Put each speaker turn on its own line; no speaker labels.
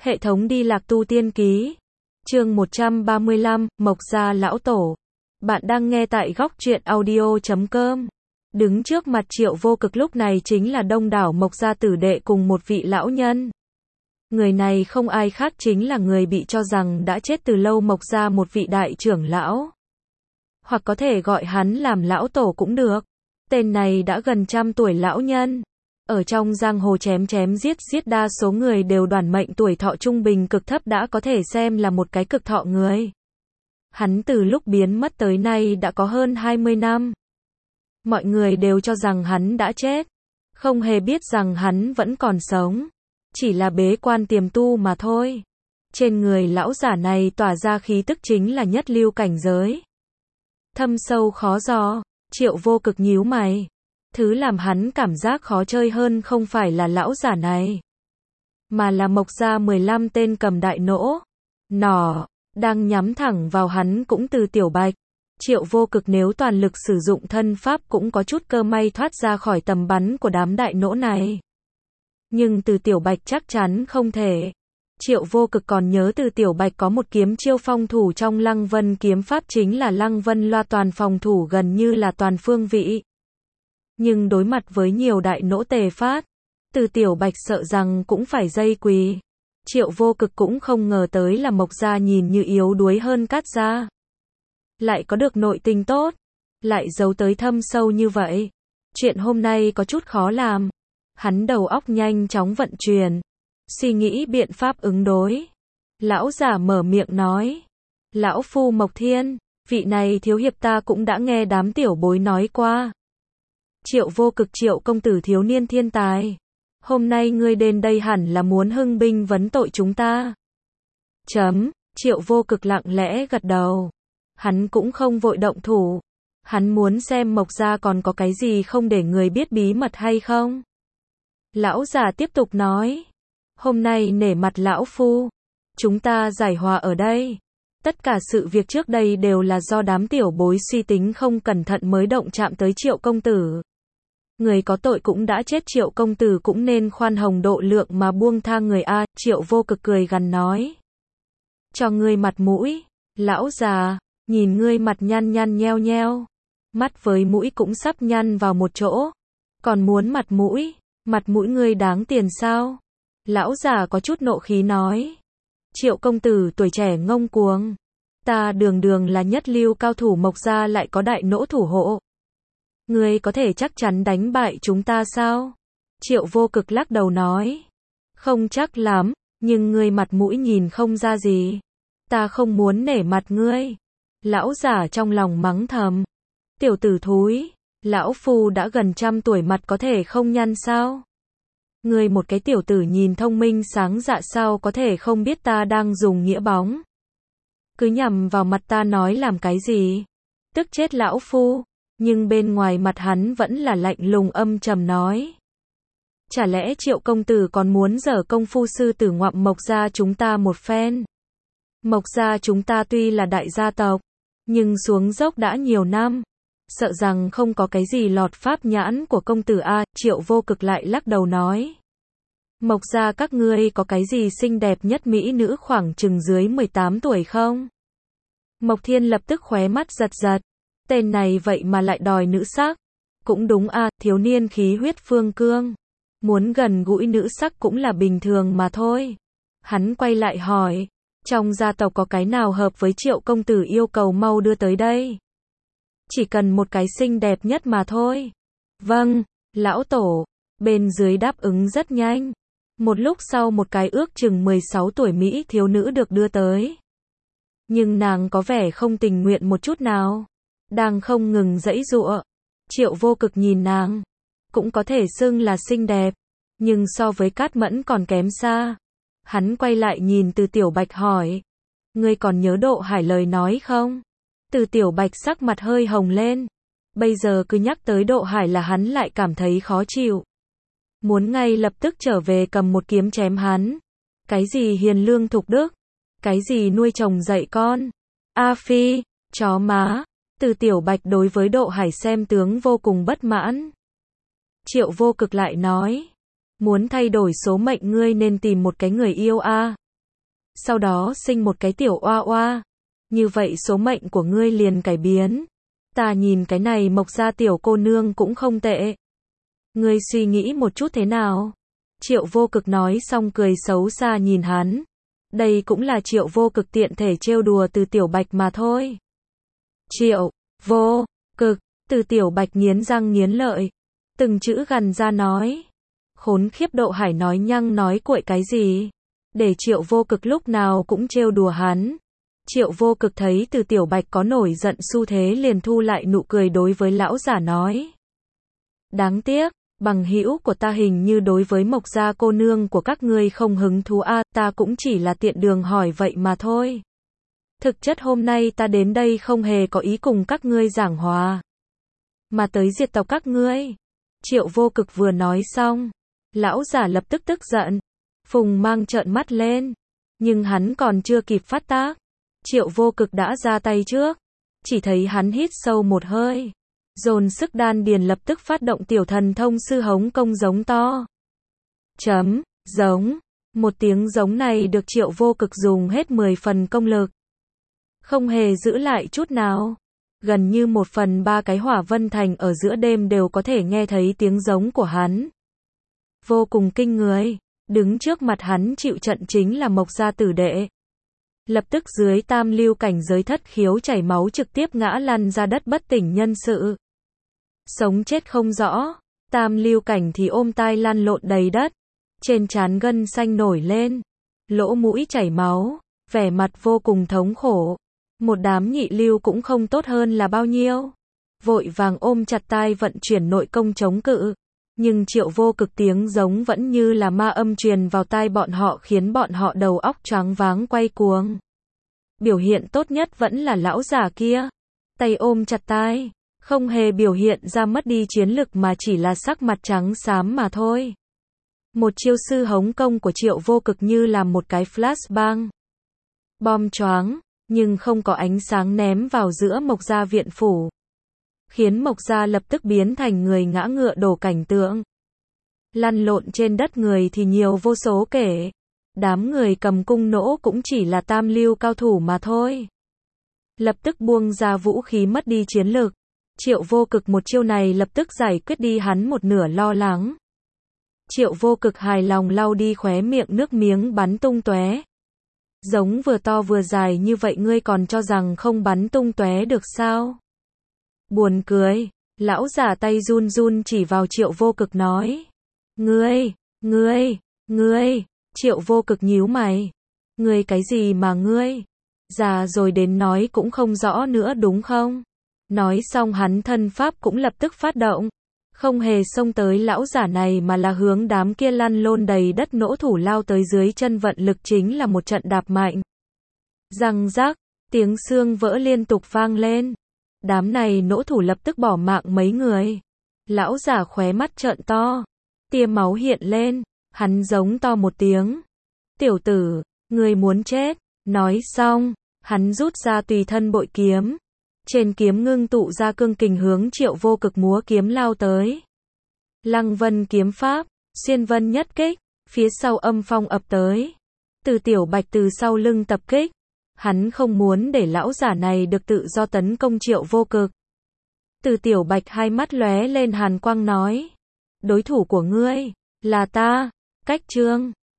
Hệ thống đi lạc tu tiên ký. Chương 135, Mộc Gia lão tổ. Bạn đang nghe tại góc truyện audio.com. Đứng trước mặt Triệu Vô Cực lúc này chính là đông đảo Mộc Gia tử đệ cùng một vị lão nhân. Người này không ai khác chính là người bị cho rằng đã chết từ lâu Mộc Gia một vị đại trưởng lão. Hoặc có thể gọi hắn làm lão tổ cũng được. Tên này đã gần 100 tuổi lão nhân. Ở trong giang hồ chém giết đa số người đều đoản mệnh, tuổi thọ trung bình cực thấp đã có thể xem là một cái cực thọ người. Hắn từ lúc biến mất tới nay đã có hơn 20 năm. Mọi người đều cho rằng hắn đã chết, không hề biết rằng hắn vẫn còn sống, chỉ là bế quan tiềm tu mà thôi. Trên người lão giả này tỏa ra khí tức chính là nhất lưu cảnh giới. Thâm sâu khó dò, Triệu Vô Cực nhíu mày. Thứ làm hắn cảm giác khó chơi hơn không phải là lão giả này, mà là Mộc Gia 15 tên cầm đại nỏ, đang nhắm thẳng vào hắn cũng từ Tiểu Bạch. Triệu Vô Cực nếu toàn lực sử dụng thân pháp cũng có chút cơ may thoát ra khỏi tầm bắn của đám đại nỗ này. Nhưng từ Tiểu Bạch chắc chắn không thể. Triệu Vô Cực còn nhớ từ Tiểu Bạch có một kiếm chiêu phong thủ trong Lăng Vân kiếm pháp chính là Lăng Vân loa toàn phòng thủ gần như là toàn phương vị. Nhưng đối mặt với nhiều đại nỗ tề phát, từ Tiểu Bạch sợ rằng cũng phải dây quỳ. Triệu Vô Cực cũng không ngờ tới là Mộc Gia nhìn như yếu đuối hơn Cát Gia, lại có được nội tình tốt, lại giấu tới thâm sâu như vậy. Chuyện hôm nay có chút khó làm. Hắn đầu óc nhanh chóng vận chuyển, suy nghĩ biện pháp ứng đối. Lão giả mở miệng nói: Lão phu Mộc Thiên, vị này thiếu hiệp ta cũng đã nghe đám tiểu bối nói qua. Triệu Vô Cực, Triệu công tử thiếu niên thiên tài, hôm nay ngươi đến đây hẳn là muốn hưng binh vấn tội chúng ta. Triệu Vô Cực lặng lẽ gật đầu. Hắn cũng không vội động thủ. Hắn muốn xem Mộc Gia còn có cái gì không để người biết bí mật hay không. Lão già tiếp tục nói: Hôm nay nể mặt lão phu, chúng ta giải hòa ở đây. Tất cả sự việc trước đây đều là do đám tiểu bối suy tính không cẩn thận mới động chạm tới Triệu công tử. Người có tội cũng đã chết, Triệu công tử cũng nên khoan hồng độ lượng mà buông tha người a. Triệu Vô Cực cười gằn nói: Cho ngươi mặt mũi, lão già, nhìn ngươi mặt nhăn nheo, mắt với mũi cũng sắp nhăn vào một chỗ, còn muốn mặt mũi ngươi đáng tiền sao? Lão già có chút nộ khí nói: Triệu công tử tuổi trẻ ngông cuồng, ta đường là nhất lưu cao thủ Mộc Gia lại có đại nỗ thủ hộ. Ngươi có thể chắc chắn đánh bại chúng ta sao? Triệu Vô Cực lắc đầu nói: Không chắc lắm, nhưng ngươi mặt mũi nhìn không ra gì. Ta không muốn nể mặt ngươi. Lão giả trong lòng mắng thầm: Tiểu tử thúi, lão phu đã gần 100 tuổi mặt có thể không nhăn sao? Ngươi một cái tiểu tử nhìn thông minh sáng dạ sao có thể không biết ta đang dùng nghĩa bóng? Cứ nhằm vào mặt ta nói làm cái gì? Tức chết lão phu. Nhưng bên ngoài mặt hắn vẫn là lạnh lùng âm trầm nói: Chả lẽ Triệu công tử còn muốn giở công phu sư tử ngoạm Mộc Gia chúng ta một phen? Mộc Gia chúng ta tuy là đại gia tộc, nhưng xuống dốc đã nhiều năm, sợ rằng không có cái gì lọt pháp nhãn của công tử a. Triệu Vô Cực lại lắc đầu nói: Mộc Gia các ngươi có cái gì xinh đẹp nhất mỹ nữ khoảng chừng dưới 18 tuổi không? Mộc Thiên lập tức khóe mắt giật. Tên này vậy mà lại đòi nữ sắc. Cũng đúng a, thiếu niên khí huyết phương cương, muốn gần gũi nữ sắc cũng là bình thường mà thôi. Hắn quay lại hỏi: Trong gia tộc có cái nào hợp với Triệu công tử, yêu cầu mau đưa tới đây. Chỉ cần một cái xinh đẹp nhất mà thôi. Vâng, lão tổ. Bên dưới đáp ứng rất nhanh. Một lúc sau một cái ước chừng 16 tuổi mỹ thiếu nữ được đưa tới. Nhưng nàng có vẻ không tình nguyện một chút nào, đang không ngừng giãy giụa. Triệu Vô Cực nhìn nàng, cũng có thể xưng là xinh đẹp, nhưng so với Cát Mẫn còn kém xa. Hắn quay lại nhìn từ Tiểu Bạch hỏi: Ngươi còn nhớ Độ Hải lời nói không? Từ Tiểu Bạch sắc mặt hơi hồng lên. Bây giờ cứ nhắc tới Độ Hải là hắn lại cảm thấy khó chịu, muốn ngay lập tức trở về cầm một kiếm chém hắn. Cái gì hiền lương thục đức, cái gì nuôi chồng dạy con, a phi, chó má. Từ Tiểu Bạch đối với Độ Hải xem tướng vô cùng bất mãn. Triệu Vô Cực lại nói: Muốn thay đổi số mệnh ngươi nên tìm một cái người yêu a. sau đó sinh một cái tiểu oa oa. Như vậy số mệnh của ngươi liền cải biến. Ta nhìn cái này Mộc gia tiểu cô nương cũng không tệ. Ngươi suy nghĩ một chút thế nào? Triệu Vô Cực nói xong cười xấu xa nhìn hắn. Đây cũng là Triệu Vô Cực tiện thể trêu đùa Từ Tiểu Bạch mà thôi. Triệu Vô Cực, Từ Tiểu Bạch nghiến răng nghiến lợi, từng chữ gằn ra nói. Khốn khiếp Độ Hải nói nhăng nói cuội cái gì? Để Triệu Vô Cực lúc nào cũng trêu đùa hắn. Triệu Vô Cực thấy Từ Tiểu Bạch có nổi giận xu thế liền thu lại nụ cười đối với lão giả nói. Đáng tiếc, bằng hữu của ta hình như đối với Mộc gia cô nương của các ngươi không hứng thú a, ta cũng chỉ là tiện đường hỏi vậy mà thôi. Thực chất hôm nay ta đến đây không hề có ý cùng các ngươi giảng hòa, mà tới diệt tộc các ngươi. Triệu Vô Cực vừa nói xong, lão giả lập tức tức giận. Phùng Mang trợn mắt lên, nhưng hắn còn chưa kịp phát tác, Triệu Vô Cực đã ra tay trước. Chỉ thấy hắn hít sâu một hơi, dồn sức đan điền lập tức phát động tiểu thần thông sư hống công giống to. Giống. Một tiếng giống này được Triệu Vô Cực dùng hết 10 phần công lực, không hề giữ lại chút nào. Gần như 1/3 cái Hỏa Vân Thành ở giữa đêm đều có thể nghe thấy tiếng giống của hắn. Vô cùng kinh người, đứng trước mặt hắn chịu trận chính là Mộc gia tử đệ. Lập tức dưới tam lưu cảnh giới thất khiếu chảy máu trực tiếp ngã lăn ra đất bất tỉnh nhân sự. Sống chết không rõ, tam lưu cảnh thì ôm tai lăn lộn đầy đất, trên trán gân xanh nổi lên, lỗ mũi chảy máu, vẻ mặt vô cùng thống khổ. Một đám nhị lưu cũng không tốt hơn là bao nhiêu, vội vàng ôm chặt tai vận chuyển nội công chống cự. Nhưng Triệu Vô Cực tiếng giống vẫn như là ma âm truyền vào tai bọn họ khiến bọn họ đầu óc choáng váng quay cuồng. Biểu hiện tốt nhất vẫn là lão già kia, tay ôm chặt tai, không hề biểu hiện ra mất đi chiến lực mà chỉ là sắc mặt trắng xám mà thôi. Một chiêu sư hống công của Triệu Vô Cực như là một cái flashbang, bom choáng, nhưng không có ánh sáng ném vào giữa Mộc gia viện phủ, khiến Mộc gia lập tức biến thành người ngã ngựa đổ cảnh tượng. Lăn lộn trên đất người thì nhiều vô số kể, đám người cầm cung nỗ cũng chỉ là tam lưu cao thủ mà thôi. Lập tức buông ra vũ khí mất đi chiến lực. Triệu Vô Cực một chiêu này lập tức giải quyết đi hắn một nửa lo lắng. Triệu Vô Cực hài lòng lau đi khóe miệng nước miếng bắn tung tóe. Giống vừa to vừa dài như vậy ngươi còn cho rằng không bắn tung tóe được sao? Buồn cười, lão giả tay run run chỉ vào Triệu Vô Cực nói. Ngươi, Triệu Vô Cực nhíu mày. Ngươi cái gì mà ngươi? Già rồi đến nói cũng không rõ nữa đúng không? Nói xong hắn thân pháp cũng lập tức phát động. Không hề xông tới lão giả này mà là hướng đám kia lăn lộn đầy đất nỗ thủ lao tới dưới chân vận lực chính là một trận đạp mạnh. Răng rắc, tiếng xương vỡ liên tục vang lên. Đám này nỗ thủ lập tức bỏ mạng mấy người. Lão giả khóe mắt trợn to, tia máu hiện lên, hắn giống to một tiếng. Tiểu tử, ngươi muốn chết. Nói xong, hắn rút ra tùy thân bội kiếm. Trên kiếm ngưng tụ ra cương kình hướng Triệu Vô Cực múa kiếm lao tới. Lăng Vân kiếm pháp, xuyên vân nhất kích, phía sau âm phong ập tới. Từ Tiểu Bạch từ sau lưng tập kích. Hắn không muốn để lão giả này được tự do tấn công Triệu Vô Cực. Từ Tiểu Bạch hai mắt lóe lên hàn quang nói. Đối thủ của ngươi, là ta, Cách Trương.